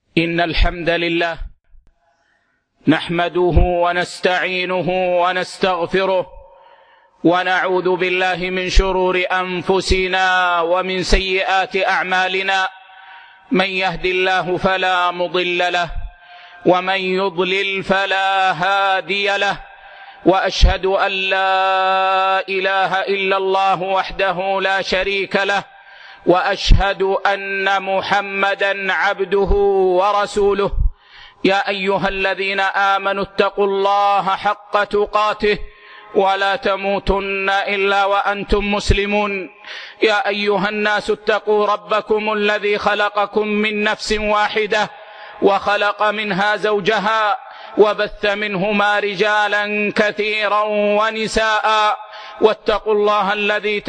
إن الحمد لله نحمده ونستعينه ونستغفره ونعوذ بالله من شرور أنفسنا ومن سيئات أعمالنا، من يهد الله فلا مضل له ومن يضلل فلا هادي له، وأشهد أن لا إله إلا الله وحده لا شريك له، وأشهد أن محمدًا عبده ورسوله. يا أيها الذين آمنوا اتقوا الله حق تقاته ولا تموتن إلا وأنتم مسلمون. يا أيها الناس اتقوا ربكم الذي خلقكم من نفس واحدة وخلق منها زوجها وبث منهما رجالا كثيرا ونساء، واتقوا الله الذي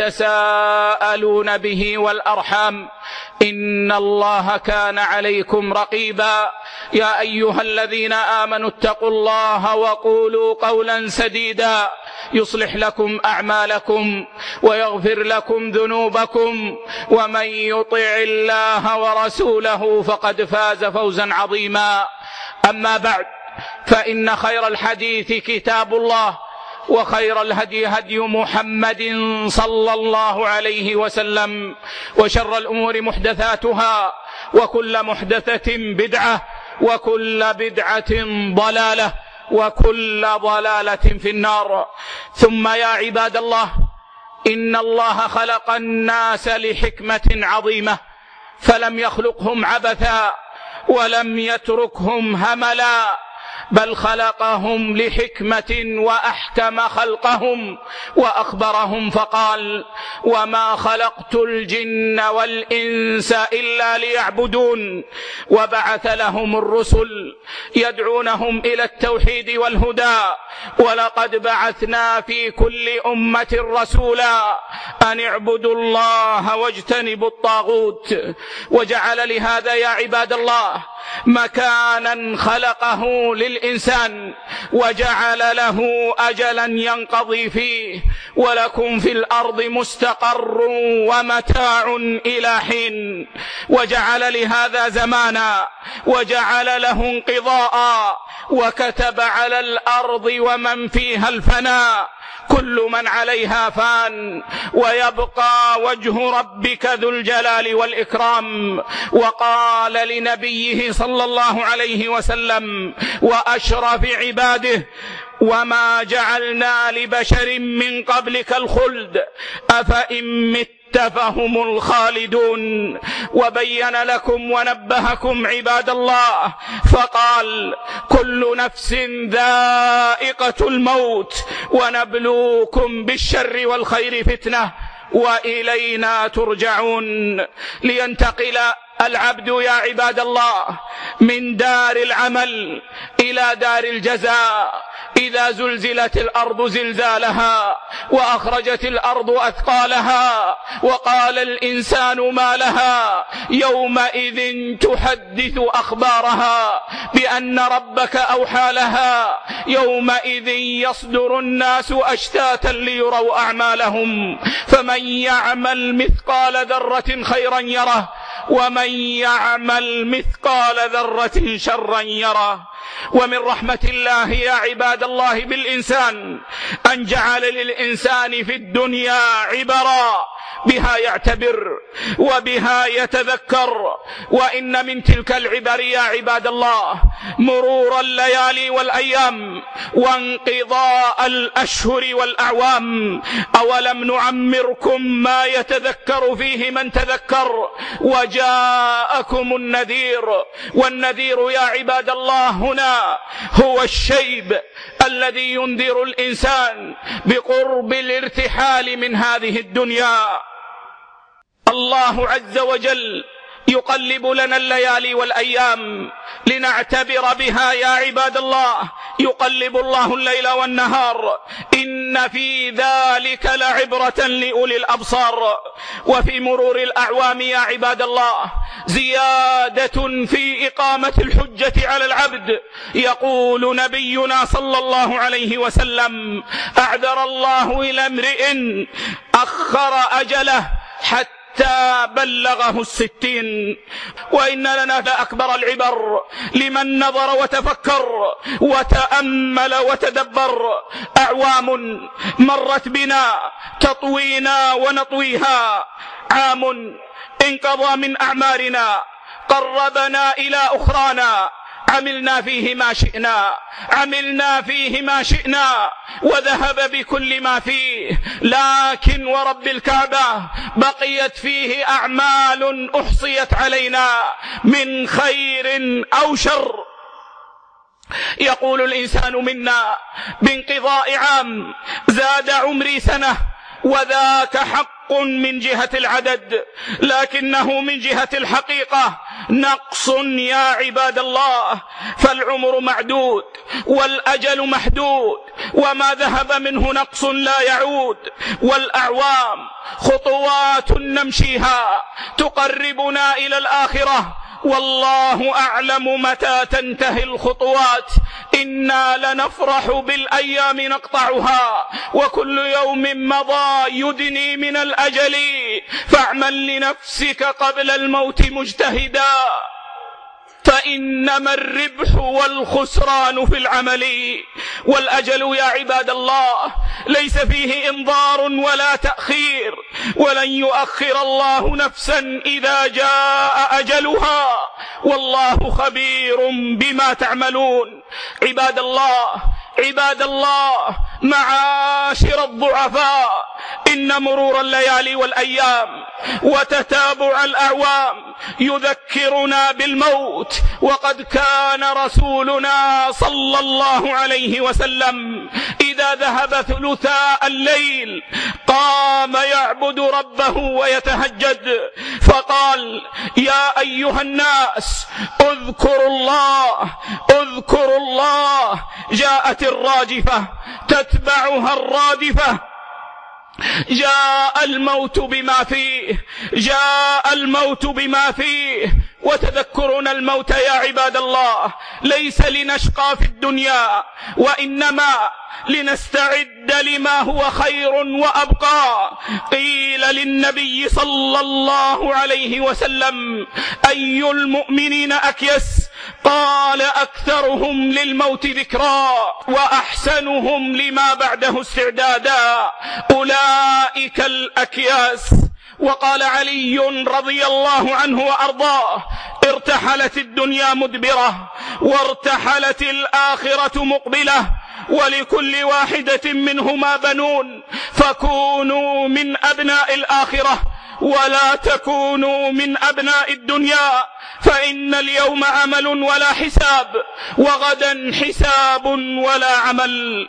تساءلون به والأرحام، إن الله كان عليكم رقيبا. يا أيها الذين آمنوا اتقوا الله وقولوا قولا سديدا يصلح لكم أعمالكم ويغفر لكم ذنوبكم، ومن يطع الله ورسوله فقد فاز فوزا عظيما. أما بعد، فإن خير الحديث كتاب الله، وخير الهدي هدي محمد صلى الله عليه وسلم، وشر الأمور محدثاتها، وكل محدثة بدعة، وكل بدعة ضلالة، وكل ضلالة في النار. ثم يا عباد الله، إن الله خلق الناس لحكمة عظيمة، فلم يخلقهم عبثا ولم يتركهم هملا، بل خلقهم لحكمة وأحكم خلقهم وأخبرهم فقال: وما خلقت الجن والإنس إلا ليعبدون. وبعث لهم الرسل يدعونهم إلى التوحيد والهدى، ولقد بعثنا في كل أمة رسولا أن اعبدوا الله واجتنبوا الطاغوت. وجعل لهذا يا عباد الله مكانا خلقه للإنسان، وجعل له أجلا ينقضي فيه، ولكم في الأرض مستقر ومتاع إلى حين. وجعل لهذا زمانا، وجعل له انقضاء، وكتب على الأرض ومن فيها الفناء، كل من عليها فان، ويبقى وجه ربك ذو الجلال والإكرام. وقال لنبيه صلى الله عليه وسلم وأشرف عباده: وما جعلنا لبشر من قبلك الخلد أفإن مت فهم الخالدون. وبين لكم ونبهكم عباد الله فقال: كل نفس ذائقة الموت، ونبلوكم بالشر والخير فتنة، وإلينا ترجعون. لينتقل العبد يا عباد الله من دار العمل إلى دار الجزاء. إذا زلزلت الأرض زلزالها، وأخرجت الأرض أثقالها، وقال الإنسان ما لها، يومئذ تحدث أخبارها بأن ربك أوحى لها، يومئذ يصدر الناس أشتاتا ليروا أعمالهم، فمن يعمل مثقال ذرة خيرا يره، ومن يعمل مثقال ذرة شرا يره. ومن رحمة الله يا عباد الله بالإنسان أن جعل للإنسان في الدنيا عبرا بها يعتبر وبها يتذكر. وإن من تلك العبر يا عباد الله مرور الليالي والأيام، وانقضاء الأشهر والأعوام. أولم نعمركم ما يتذكر فيه من تذكر وجاءكم النذير. والنذير يا عباد الله هنا هو الشيب الذي ينذر الإنسان بقرب الارتحال من هذه الدنيا. الله عز وجل يقلب لنا الليالي والأيام لنعتبر بها يا عباد الله. يقلب الله الليل والنهار، إن في ذلك لعبرة لأولي الأبصار. وفي مرور الأعوام يا عباد الله زيادة في إقامة الحجة على العبد. يقول نبينا صلى الله عليه وسلم: أعذر الله إلى امرئ أخر أجله حتى حتى بلغه 60. وإن لنا لأكبر العبر لمن نظر وتفكر وتأمل وتدبر. أعوام مرت بنا تطوينا ونطويها، عام انقضى من أعمارنا قربنا إلى أخرانا، عملنا فيه ما شئنا وذهب بكل ما فيه، لكن ورب الكعبة بقيت فيه أعمال أحصيت علينا من خير أو شر. يقول الإنسان منا بانقضاء عام: زاد عمري سنة، وذاك حق من جهة العدد، لكنه من جهة الحقيقة نقص يا عباد الله. فالعمر معدود والأجل محدود، وما ذهب منه نقص لا يعود. والأعوام خطوات نمشيها تقربنا إلى الآخرة، والله أعلم متى تنتهي الخطوات. إنا لنفرح بالأيام نقطعها، وكل يوم مضى يدني من الأجل، فاعمل لنفسك قبل الموت مجتهدا، فإنما الربح والخسران في العمل. والأجل يا عباد الله ليس فيه إنظار ولا تأخير، ولن يؤخر الله نفسا إذا جاء أجلها، والله خبير بما تعملون. عباد الله معاشر الضعفاء، إن مرور الليالي والأيام وتتابع الأعوام يذكرنا بالموت. وقد كان رسولنا صلى الله عليه وسلم إذا ذهب ثلثاء الليل قام يعبد ربه ويتهجد، فقال: يا أيها الناس اذكروا الله. جاءت الراجفة تتبعها الرادفة، جاء الموت بما فيه. وتذكرنا الموت يا عباد الله ليس لنشقى في الدنيا، وإنما لنستعد لما هو خير وأبقى. قيل للنبي صلى الله عليه وسلم: أي المؤمنين أكيس؟ قال: أكثرهم للموت ذكرا وأحسنهم لما بعده استعدادا، أولئك الأكياس. وقال علي رضي الله عنه وأرضاه: ارتحلت الدنيا مدبرة وارتحلت الآخرة مقبلة، ولكل واحدة منهما بنون، فكونوا من أبناء الآخرة ولا تكونوا من أبناء الدنيا، فإن اليوم عمل ولا حساب، وغدا حساب ولا عمل.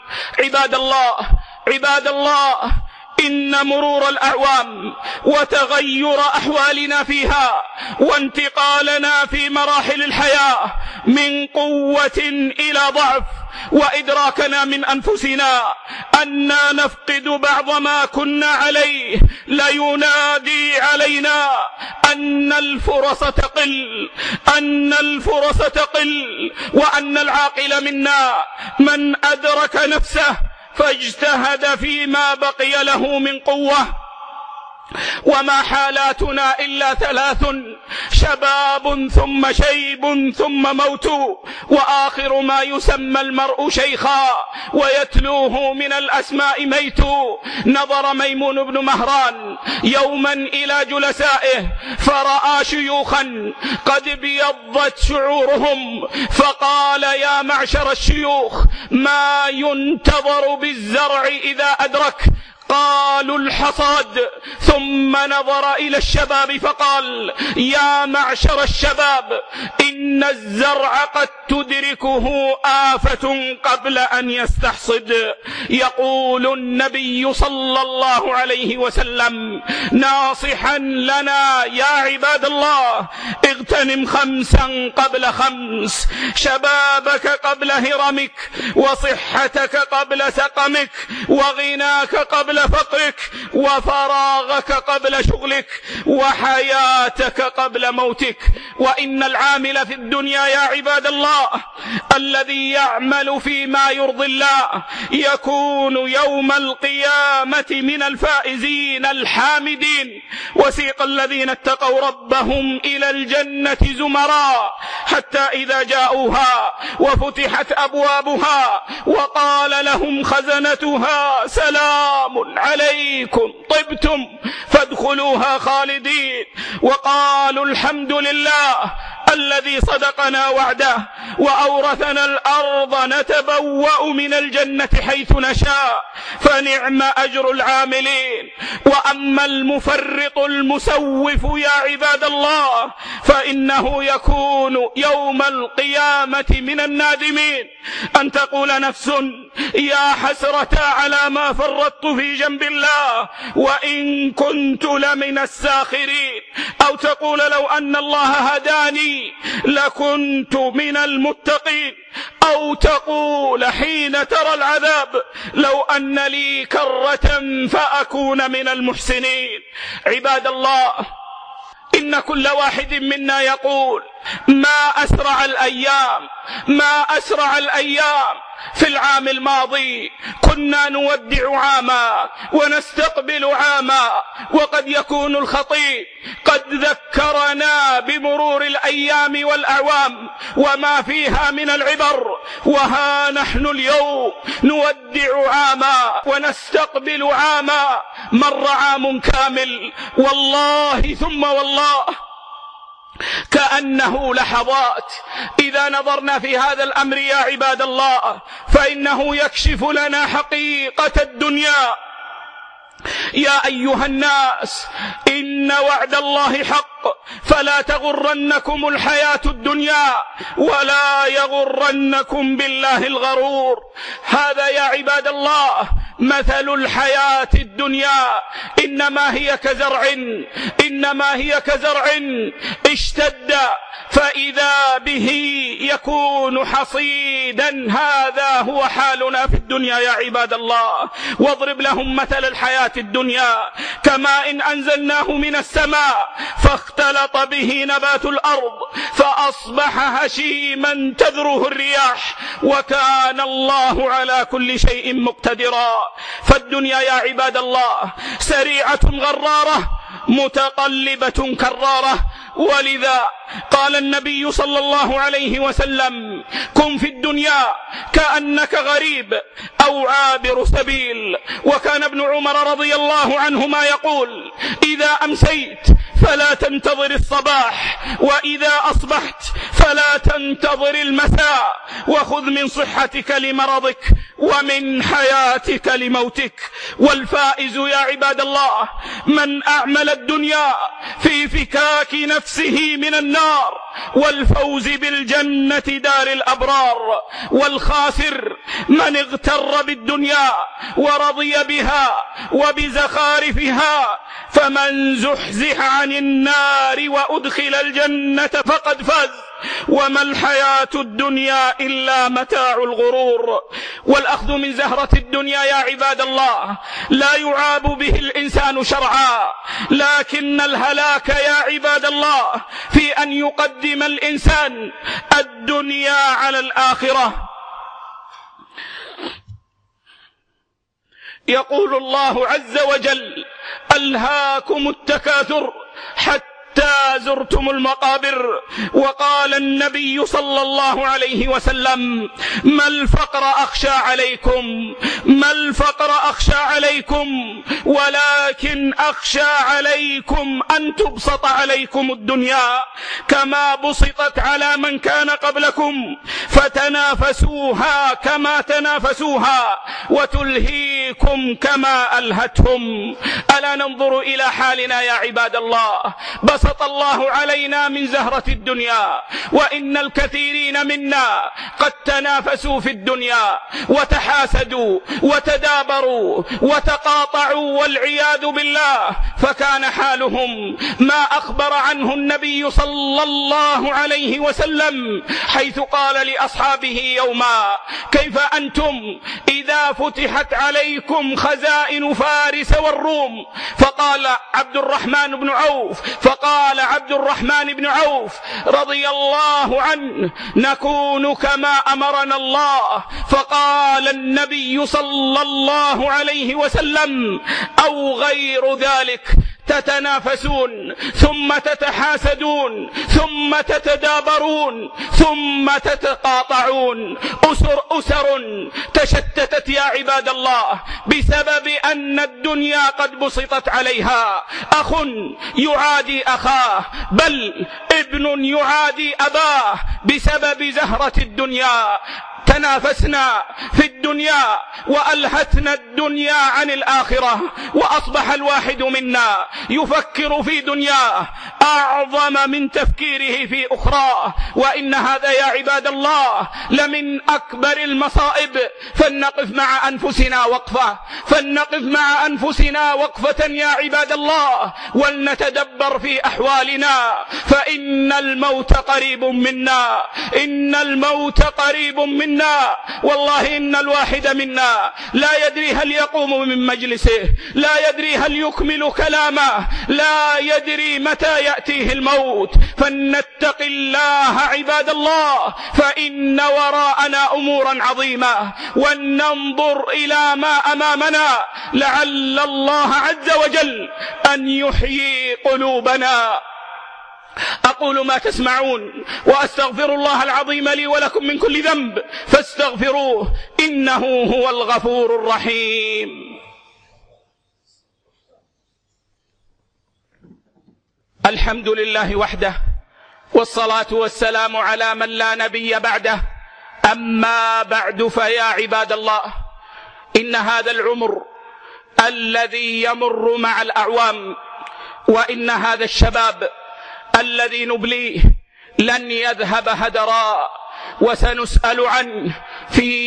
عباد الله إن مرور الأعوام وتغير أحوالنا فيها وانتقالنا في مراحل الحياة من قوة إلى ضعف، وإدراكنا من أنفسنا أننا نفقد بعض ما كنا عليه، لينادي علينا أن الفرص تقل، وأن العاقل منا من أدرك نفسه فاجتهد فيما بقي له من قوة. وما حالاتنا إلا 3: شباب ثم شيب ثم موت، وآخر ما يسمى المرء شيخا ويتلوه من الأسماء ميت. نظر ميمون بن مهران يوما إلى جلسائه فرأى شيوخا قد بيضت شعورهم، فقال: يا معشر الشيوخ، ما ينتظر بالزرع إذا أدرك؟ قالوا: الحصاد. ثم نظر إلى الشباب فقال: يا معشر الشباب، إن الزرع قد تدركه آفة قبل أن يستحصد. يقول النبي صلى الله عليه وسلم ناصحا لنا: يا عباد الله، اغتنم 5 قبل 5: شبابك قبل هرمك، وصحتك قبل سقمك، وغناك قبل فقرك، وفراغك قبل شغلك، وحياتك قبل موتك. وإن العامل في الدنيا يا عباد الله الذي يعمل فيما يرضي الله يكون يوم القيامة من الفائزين الحامدين. وسيق الذين اتقوا ربهم إلى الجنة زمرا حتى إذا جاءوها وفتحت أبوابها وقال لهم خزنتها سلام عليكم طبتم فادخلوها خالدين، وقالوا الحمد لله الذي صدقنا وعده وأورثنا الأرض نتبوأ من الجنة حيث نشاء فنعم أجر العاملين. وأما المفرط المسوف يا عباد الله فإنه يكون يوم القيامة من النادمين، أن تقول نفس يا حسرة على ما فرطت في جنب الله وإن كنت لمن الساخرين، أو تقول لو أن الله هداني لكنت من المتقين، أو تقول حين ترى العذاب لو أن لي كرة فأكون من المحسنين. عباد الله إن كل واحد منا يقول ما أسرع الأيام، ما أسرع الأيام. في العام الماضي كنا نودع عاما ونستقبل عاما، وقد يكون الخطيب قد ذكرنا بمرور الأيام والأعوام وما فيها من العبر، وها نحن اليوم نودع عاما ونستقبل عاما. مر عام كامل والله ثم والله كأنه لحظات. إذا نظرنا في هذا الأمر يا عباد الله فإنه يكشف لنا حقيقة الدنيا. يا أيها الناس إن وعد الله حق فلا تغرنكم الحياة الدنيا ولا يغرنكم بالله الغرور. هذا يا عباد الله مثل الحياة الدنيا، إنما هي كزرع اشتد فإذا به يكون حصيدا. هذا هو حالنا في الدنيا يا عباد الله. واضرب لهم مثل الحياة الدنيا كماء إن أنزلناه من السماء فاختلط به نبات الأرض فأصبح هشيما تذروه الرياح وكان الله على كل شيء مقتدرا. فالدنيا يا عباد الله سريعة غرارة متقلبة كرارة، ولذا قال النبي صلى الله عليه وسلم كن في الدنيا كأنك غريب أو عابر سبيل. وكان ابن عمر رضي الله عنهما يقول إذا أمسيت فلا تنتظر الصباح وإذا أصبحت فلا تنتظر المساء، وخذ من صحتك لمرضك ومن حياتك لموتك. والفائز يا عباد الله من أعمل الدنيا في فكاك نفسه من النار والفوز بالجنة دار الأبرار. والخاسر من اغتر بالدنيا ورضي بها وبزخارفها، فمن زحزح عن النار وأدخل الجنة فقد فاز، وما الحياة الدنيا إلا متاع الغرور. والأخذ من زهرة الدنيا يا عباد الله لا يعاب به الإنسان شرعا، لكن الهلاك يا عباد الله في أن يقدم الإنسان الدنيا على الآخرة. يقول الله عز وجل ألهاكم التكاثر حتى زرتم المقابر. وقال النبي صلى الله عليه وسلم ما الفقر أخشى عليكم ولكن أخشى عليكم أن تبسط عليكم الدنيا كما بسطت على من كان قبلكم فتنافسوها كما تنافسوها وتلهيكم كما ألهتهم. ألا ننظر إلى حالنا يا عباد الله؟ بسط الله علينا من زهرة الدنيا، وإن الكثيرين منا قد تنافسوا في الدنيا وتحاسدوا وتدابروا وتقاطعوا والعياذ بالله، فكان حالهم ما أخبر عنه النبي صلى الله عليه وسلم حيث قال لأصحابه يوما: كيف أنتم إذا فتحت عليكم خزائن فارس والروم؟ فقال عبد الرحمن بن عوف رضي الله عنه: نكون كما أمرنا الله. فقال النبي صلى الله عليه وسلم: أو غير ذلك، تتنافسون ثم تتحاسدون ثم تتدابرون ثم تتقاطعون. أسر تشتتت يا عباد الله بسبب أن الدنيا قد بسطت عليها. أخ يعادي أخاه، بل ابن يعادي أباه بسبب زهرة الدنيا. تنافسنا في الدنيا وألهتنا الدنيا عن الآخرة، وأصبح الواحد منا يفكر في دنياه أعظم من تفكيره في أخراه، وإن هذا يا عباد الله لمن أكبر المصائب. فلنقف مع أنفسنا وقفة يا عباد الله، ولنتدبر في أحوالنا، فإن الموت قريب منا. والله إن الواحد منا لا يدري هل يقوم من مجلسه، لا يدري هل يكمل كلامه، لا يدري متى يأتيه الموت. فلنتق الله عباد الله، فإن وراءنا أمورا عظيمة، ولننظر إلى ما أمامنا، لعل الله عز وجل أن يحيي قلوبنا. أقول ما تسمعون، وأستغفر الله العظيم لي ولكم من كل ذنب، فاستغفروه إنه هو الغفور الرحيم. الحمد لله وحده، والصلاة والسلام على من لا نبي بعده. أما بعد، فيا عباد الله، إن هذا العمر الذي يمر مع الأعوام، وإن هذا الشباب الذي نبليه لن يذهب هدرا، وسنسأل عنه في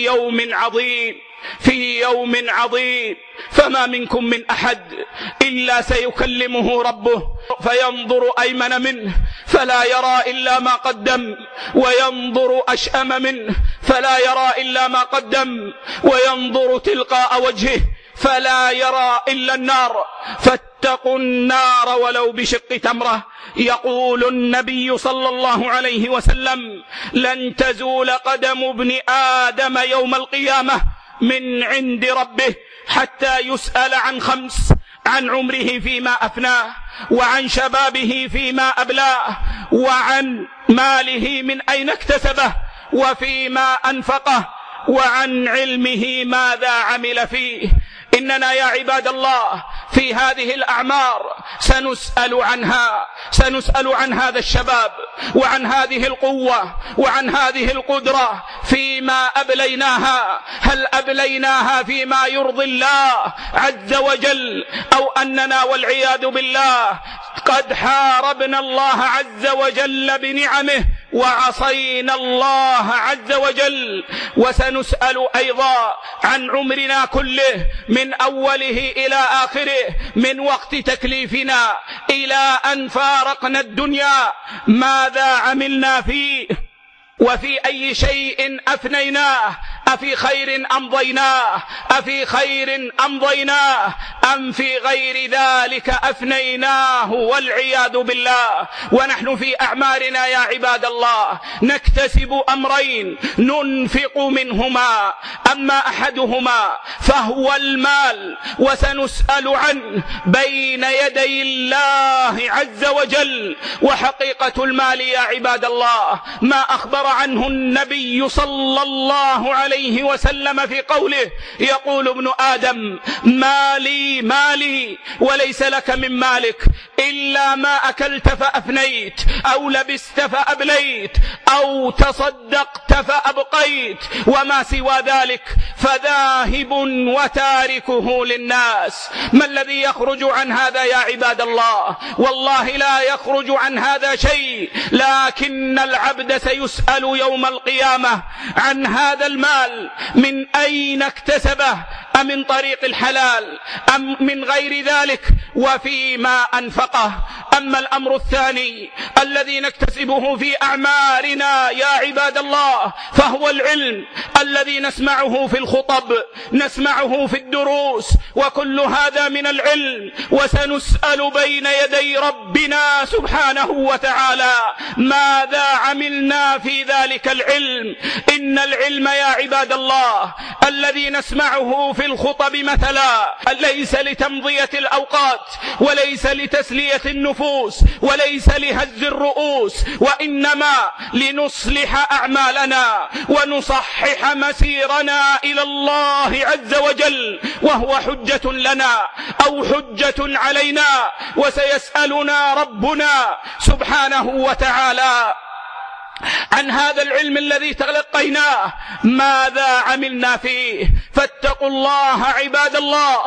يوم عظيم. فما منكم من أحد إلا سيكلمه ربه، فينظر أيمن منه فلا يرى إلا ما قدم، وينظر أشأم منه فلا يرى إلا ما قدم، وينظر تلقاء وجهه فلا يرى إلا النار. فاتقوا النار ولو بشق تمرة. يقول النبي صلى الله عليه وسلم: لن تزول قدم ابن آدم يوم القيامة من عند ربه حتى يسأل عن 5: عن عمره فيما أفناه، وعن شبابه فيما أبلاه، وعن ماله من أين اكتسبه وفيما أنفقه، وعن علمه ماذا عمل فيه. إننا يا عباد الله في هذه الأعمار سنسأل عن هذا الشباب، وعن هذه القوة، وعن هذه القدرة فيما أبليناها. هل أبليناها فيما يرضي الله عز وجل، أو أننا والعياذ بالله قد حاربنا الله عز وجل بنعمه وعصينا الله عز وجل؟ وسنسأل أيضا عن عمرنا كله من أوله إلى آخره، من وقت تكليفنا إلى أن فارقنا الدنيا، ماذا عملنا فيه، وفي أي شيء أفنيناه؟ أفي خير أمضيناه أم في غير ذلك أفنيناه والعياذ بالله؟ ونحن في أعمارنا يا عباد الله نكتسب أمرين ننفق منهما، أما أحدهما فهو المال، وسنسأل عنه بين يدي الله عز وجل. وحقيقة المال يا عباد الله ما أخبر عنه النبي صلى الله عليه وسلم في قوله: يقول ابن آدم: مالي وليس لك من مالك إلا ما أكلت فأفنيت، أو لبست فأبليت، أو تصدقت فأبقيت، وما سوى ذلك فذاهب وتاركه للناس. ما الذي يخرج عن هذا يا عباد الله؟ والله لا يخرج عن هذا شيء، لكن العبد سيسأل يوم القيامة عن هذا المال: من أين اكتسبه؟ أمن طريق الحلال أم من غير ذلك، وفيما أنفقه. أما الأمر الثاني الذي نكتسبه في أعمالنا يا عباد الله فهو العلم الذي نسمعه في الخطب، نسمعه في الدروس، وكل هذا من العلم، وسنسأل بين يدي ربنا سبحانه وتعالى ماذا عملنا في ذلك العلم. إن العلم يا عباد الله الذي نسمعه في الخطب مثلا ليس لتمضية الأوقات، وليس لتسلية النفوس، وليس لهز الرؤوس، وإنما لنصلح أعمالنا ونصحح مسيرنا إلى الله عز وجل، وهو حجة لنا أو حجة علينا، وسيسألنا ربنا سبحانه وتعالى عن هذا العلم الذي تلقيناه ماذا عملنا فيه. فاتقوا الله عباد الله،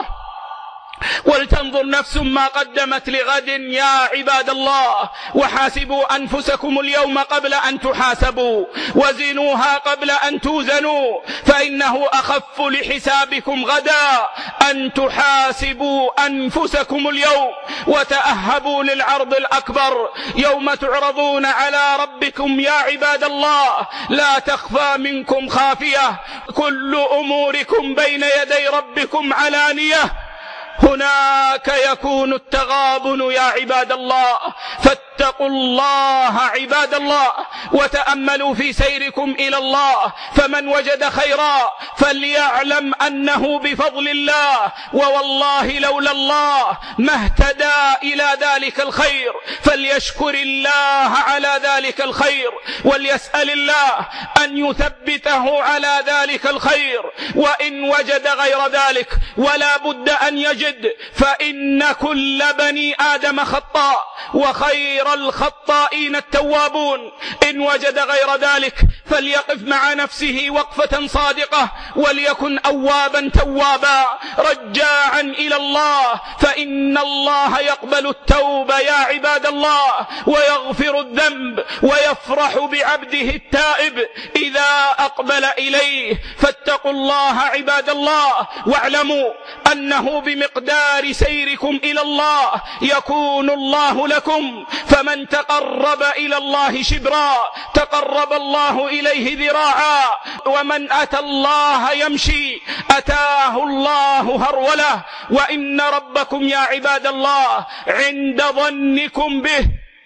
ولتنظر نفس ما قدمت لغد يا عباد الله، وحاسبوا أنفسكم اليوم قبل أن تحاسبوا، وزنوها قبل أن توزنوا، فإنه أخف لحسابكم غدا أن تحاسبوا أنفسكم اليوم، وتأهبوا للعرض الأكبر يوم تعرضون على ربكم يا عباد الله، لا تخفى منكم خافية، كل أموركم بين يدي ربكم علانية. هناك يكون التغابن يا عباد الله، فاتقوا الله عباد الله، وتأملوا في سيركم إلى الله، فمن وجد خيرا فليعلم أنه بفضل الله، ووالله لولا الله ما اهتدى إلى ذلك الخير، فليشكر الله على ذلك الخير، وليسأل الله أن يثبته على ذلك الخير. وإن وجد غير ذلك ولا بد أن يجد، فإن كل بني آدم خطاء، وخير الخطائين التوابون. إن وجد غير ذلك فليقف مع نفسه وقفة صادقة، وليكن أوابا توابا رجاعا إلى الله، فإن الله يقبل التوبة يا عباد الله، ويغفر الذنب، ويفرح بعبده التائب إذا أقبل إليه. فاتقوا الله عباد الله، واعلموا أنه بمقدار سيركم إلى الله يكون الله لكم، فمن تقرب إلى الله شبرا تقرب الله إليه ذراعا، ومن أتى الله يمشي أتاه الله هرولة. وإن ربكم يا عباد الله عند ظنكم به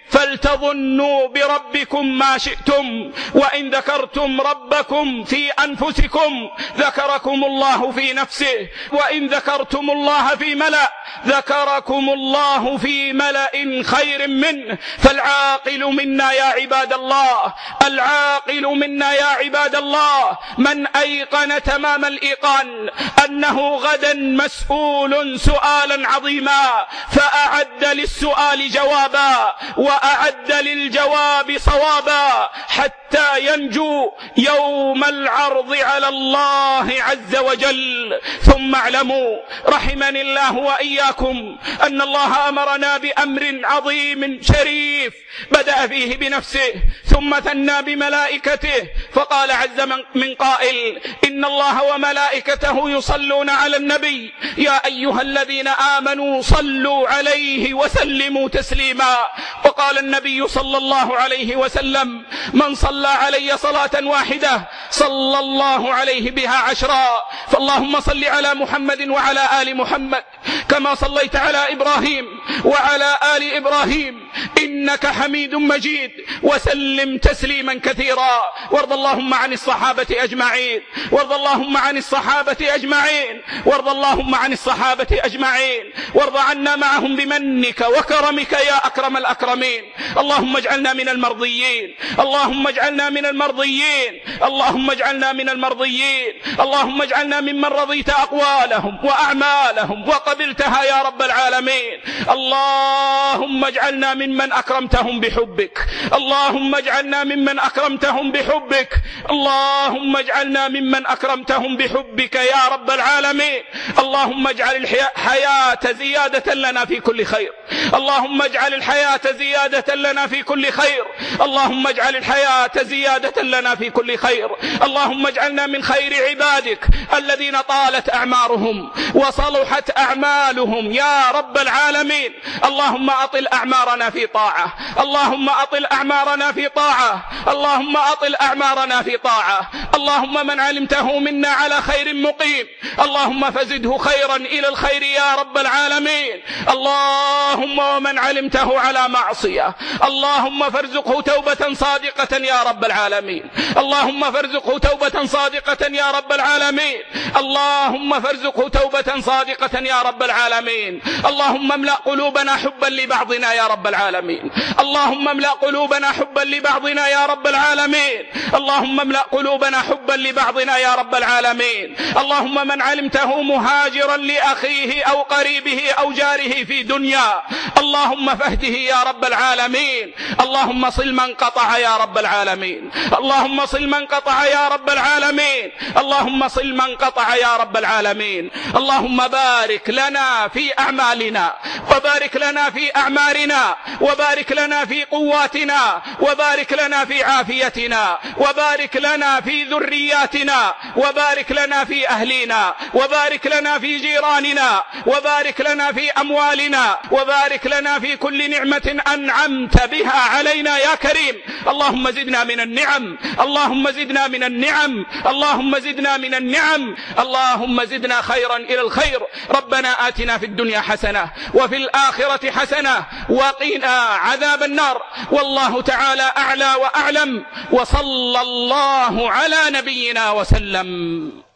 فلتظنوا بربكم ما شئتم، وإن ذكرتم ربكم في أنفسكم ذكركم الله في نفسه، وإن ذكرتم الله في ملأ ذكركم الله في ملأ خير منه. فالعاقل منا يا عباد الله، العاقل منا يا عباد الله من أيقن تمام الإيقان أنه غدا مسؤول سؤالا عظيما، فأعد للسؤال جوابا، وأعد للجواب صوابا، حتى ينجو يوم العرض على الله عز وجل. ثم اعلموا رحمني الله وإياكم أن الله أمرنا بأمر عظيم شريف بدأ فيه بنفسه ثم ثنى بملائكته، فقال عز من قائل: إن الله وملائكته يصلون على النبي يا أيها الذين آمنوا صلوا عليه وسلموا تسليما. وقال النبي صلى الله عليه وسلم: من صلى علي صلاة واحدة صلى الله عليه بها 10. فاللهم صل على محمد وعلى آل محمد كما صليت على إبراهيم وعلى آل إبراهيم إنك حميد مجيد، وسلم تسليما كثيرا. وارض اللهم عن الصحابة أجمعين، وارض اللهم عن الصحابة أجمعين، وارض اللهم عن الصحابة أجمعين، وارض عنا معهم بمنك وكرمك يا أكرم الأكرمين. اللهم اجعلنا من المرضيين، اللهم اجعلنا من المرضيين، اللهم اجعلنا من المرضيين، اللهم اجعلنا ممن رضيت أقوالهم وأعمالهم وقبلتها يا رب العالمين. اللهم اجعلنا ممن أكرمتهم بحبك، اللهم اجعلنا ممن أكرمتهم بحبك، اللهم اجعلنا ممن أكرمتهم بحبك يا رب العالمين. اللهم اجعل الحياة زيادة لنا في كل خير، اللهم اجعل الحياة زيادة لنا في كل خير، اللهم اجعل الحياة زيادة لنا في كل خير. اللهم اجعلنا من خير عبادك الذين طالت أعمارهم وصلحت أعمالهم يا رب العالمين. اللهم أطل أعمارنا في طاعة، اللهم أطل أعمارنا في طاعة، اللهم أطل أعمارنا في طاعة. اللهم من علمته منا على خير مقيم اللهم فزده خيرا إلى الخير يا رب العالمين. اللهم ومن علمته على معصية اللهم فارزقه توبة صادقة يا رب العالمين، اللهم فارزقه توبة صادقة يا رب العالمين، اللهم فارزقه توبة صادقة يا رب العالمين. اللهم املأ قلوبنا حبا لبعضنا يا رب العالمين، اللهم املأ قلوبنا حبا لبعضنا يا رب العالمين، اللهم املأ قلوبنا حبا لبعضنا يا رب العالمين. اللهم من علمته مهاجرا لأخيه أو قريبه أو جاره في دنيا اللهم فاهده يا رب العالمين. اللهم صل من قطع يا رب العالمين، اللهم صل من قطع يا رب العالمين، اللهم صل من قطع يا رب العالمين. اللهم بارك لنا في أعمالنا وبارك لنا في أعمارنا وبارك لنا في قواتنا وبارك لنا في عافيتنا وبارك لنا في ذرياتنا وبارك لنا في أهلنا وبارك لنا في جيراننا وبارك لنا في أموالنا وبارك لنا في كل نعمة أنعمت بها علينا يا كريم. اللهم زدنا من النعم، اللهم زدنا من النعم، اللهم زدنا من النعم، اللهم زدنا خيرا إلى الخير. ربنا آتنا في الدنيا حسنة وفي الآخرة حسنة وقنا عذاب النار. والله تعالى أعلى وأعلم، وصلى الله على نبينا وسلم.